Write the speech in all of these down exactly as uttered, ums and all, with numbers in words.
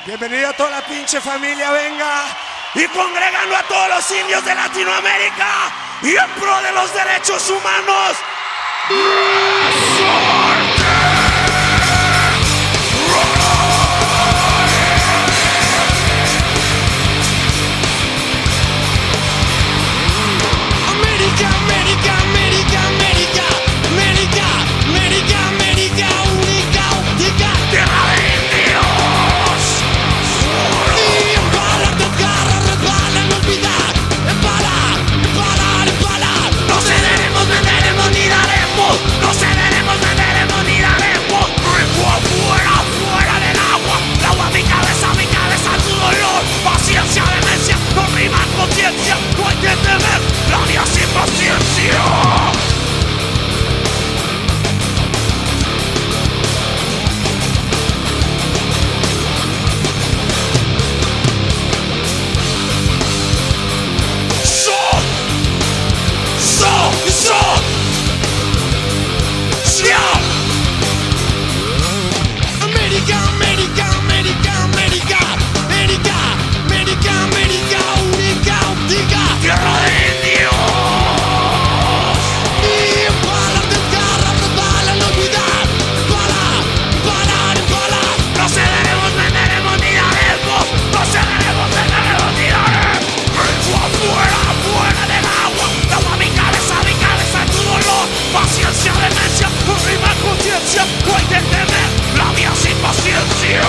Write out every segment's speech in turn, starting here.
Bienvenido a toda la pinche familia, venga. Y congregando a todos los indios de Latinoamérica y en pro de los derechos humanos. América, América, América, América, América, América, América, única, única, Tierra de indios. y embala, desgarra, resbala, no olvidar, embala, embala, embala. No cederemos, venderemos ni daremos. No cederemos, venderemos ni daremos. Rico afuera, fuera del agua. El agua mi cabeza, mi cabeza tu dolor. Paciencia, demencia, no rima conciencia. No hay que temer, la vida sin paciencia. América, América, América, América, América, América, América, única, única. Tierra de indios. Y embala, desgarra, resbala, no olvidar, embala, embala, embala. No cederemos, venderemos ni daremos. No cederemos, venderemos ni daremos. Rico afuera, fuera del agua. El agua mi cabeza, mi cabeza tu dolor. Paciencia, demencia, no rima conciencia. No hay que temer, la vida sin paciencia.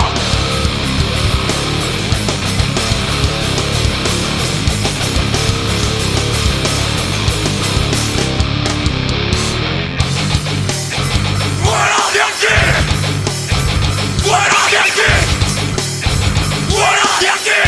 ¡Fuera de aquí! ¡Fuera de aquí! ¡Fuera de aquí!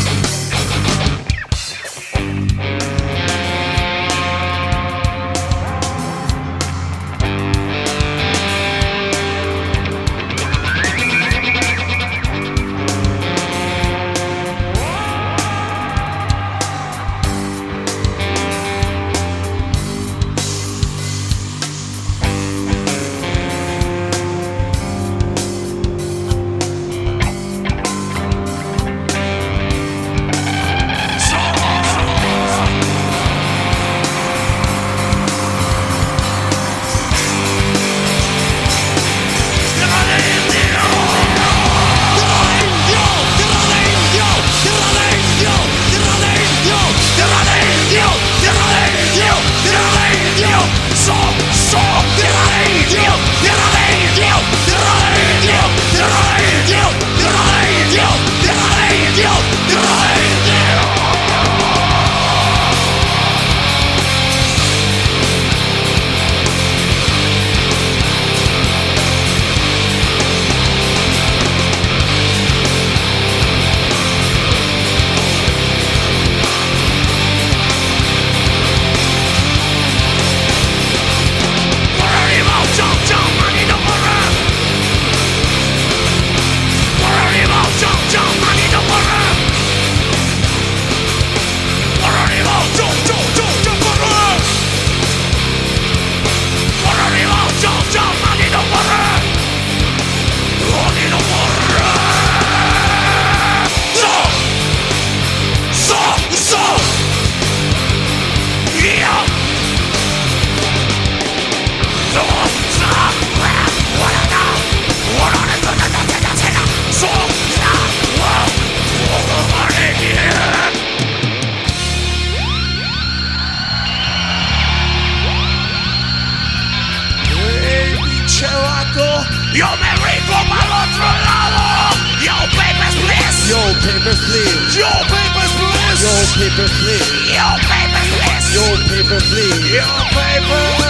Yo me rico para otro lado. Yo papers please. Yo, papers, please. Yo papers please. Yo, papers, please. Yo papers please. Yo, papers, please. Yo paper.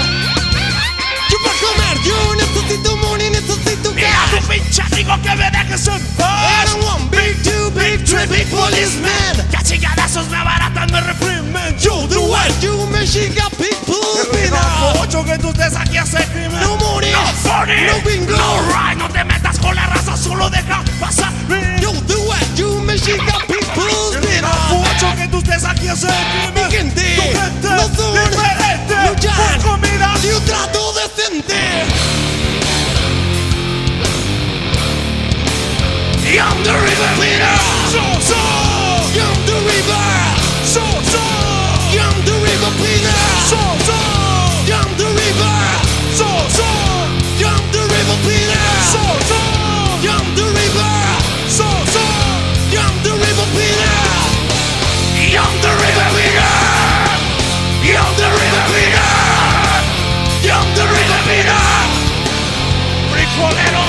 Yo para comer, yo necesito money, necesito Mira cash. tu pinche amigo que me dejes en I paz. don't want big two, big three, big policemen. Que a chingadazos me abaratan, me reprimen. Yo, the white, you Mexican people. No mucho que tú estés aquí a hacer crimen. No money, No funny. no bingo. No right, no te metas con la raza, solo deja pasar. Yo, the white, you Mexican people. No mucho que tú estés aquí a hacer crimen. Mi gente, Tu gente no son diferente. luchar Por comida y un trato decente. Young the river Peter. So so. Young the river. So so. Young the river Peter. So so. Young the river. So so. Young the river Peter. So so. Young the river. So so. Young the river Peter. Young the river Peter. Young the river Peter. Young the river Peter. Fricolero.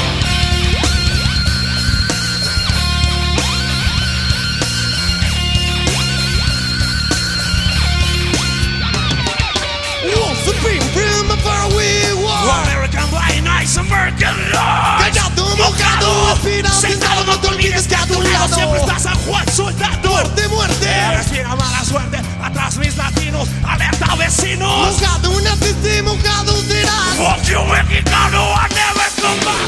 Once the beam primavera we war. American Blind Eyes, American Lies. Callado, mojado, aspirado, sentado, no te olvides que a tu lado siempre está San Juan Soldado. Muerte, muerte. Respira mala suerte, atrás mis latinos, alerta vecinos. Mojado, un asistí, mojado serás. Fuck you, mexicano, I never come back.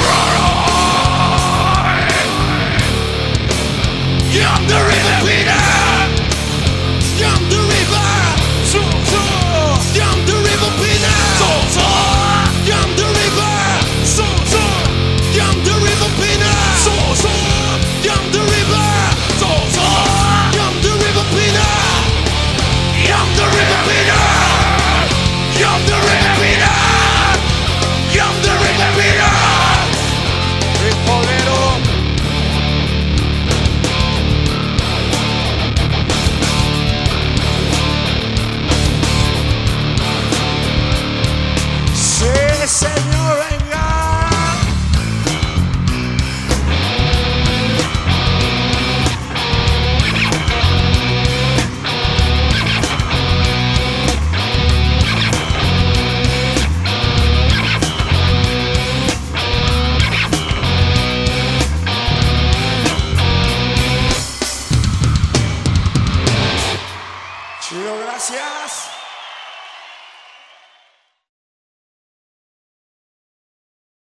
Young the river Peter. Young the river. So, so. Young the river Peter. So, so. Young the river. So, so. Young the river Peter. So, so. Young the river. So, so. Young the river Peter. Young the river Peter. Young the river Peter. Young the river Peter. Fricolero. Sí, señor, venga. Chido, gracias.